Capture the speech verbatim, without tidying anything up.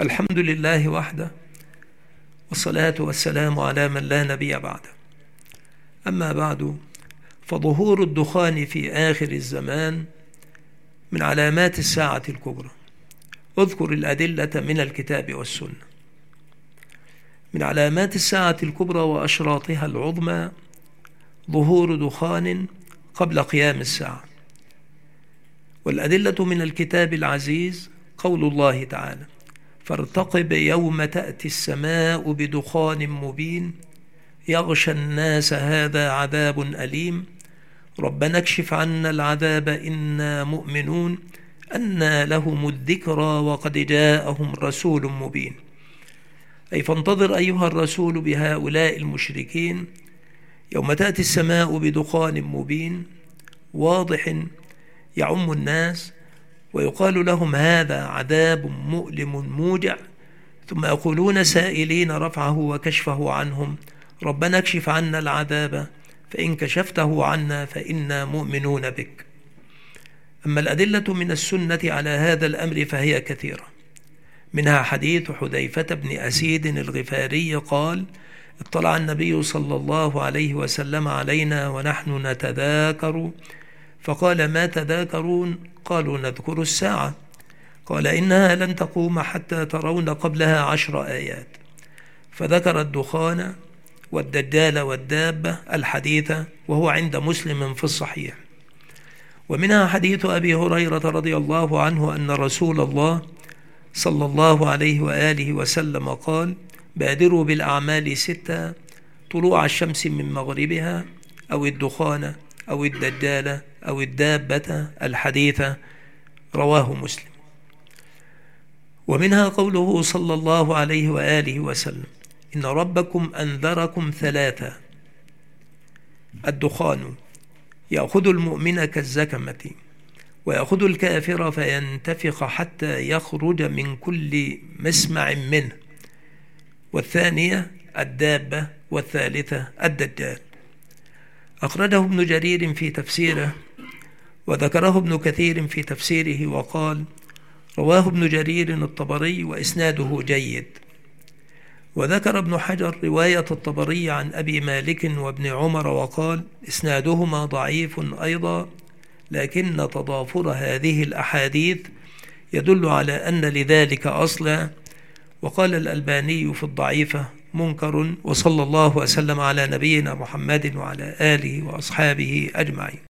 الحمد لله وحده، والصلاة والسلام على من لا نبي بعده. أما بعد، فظهور الدخان في آخر الزمان من علامات الساعة الكبرى. اذكر الأدلة من الكتاب والسنة. من علامات الساعة الكبرى وأشراطها العظمى ظهور دخان قبل قيام الساعة. والأدلة من الكتاب العزيز قول الله تعالى: فارتقب يوم تأتي السماء بدخان مبين يغشى الناس هذا عذاب أليم ربنا اكشف عنا العذاب إنا مؤمنون أنى لهم الذكرى وقد جاءهم رسول مبين. أي فانتظر أيها الرسول بهؤلاء المشركين يوم تأتي السماء بدخان مبين واضح يعم الناس، ويقال لهم هذا عذاب مؤلم موجع، ثم يقولون سائلين رفعه وكشفه عنهم: ربنا اكشف عنا العذاب فإن كشفته عنا فإنا مؤمنون بك. أما الأدلة من السنة على هذا الأمر فهي كثيرة، منها حديث حذيفة بن أسيد الغفاري قال: اطلع النبي صلى الله عليه وسلم علينا ونحن نتذاكر فقال: ما تذاكرون؟ قالوا: نذكر الساعة. قال: إنها لن تقوم حتى ترون قبلها عشر آيات، فذكر الدخان والدجال والدابة الحديثة، وهو عند مسلم في الصحيح. ومنها حديث أبي هريرة رضي الله عنه أن رسول الله صلى الله عليه وآله وسلم قال: بادروا بالأعمال ستة: طلوع الشمس من مغربها، أو الدخان، أو الدجال، أو الدابة الحديثة، رواه مسلم. ومنها قوله صلى الله عليه وآله وسلم: إن ربكم أنذركم ثلاثة: الدخان يأخذ المؤمن كالزكمة، ويأخذ الكافر فينتفخ حتى يخرج من كل مسمع منه، والثانية الدابة، والثالثة الدجال. أخرجه ابن جرير في تفسيره، وذكره ابن كثير في تفسيره وقال: رواه ابن جرير الطبري وإسناده جيد. وذكر ابن حجر رواية الطبري عن أبي مالك وابن عمر وقال: إسنادهما ضعيف أيضا، لكن تضافر هذه الأحاديث يدل على أن لذلك أصلا. وقال الألباني في الضعيفة: منكر. وصلى الله وسلم على نبينا محمد وعلى آله وأصحابه أجمعين.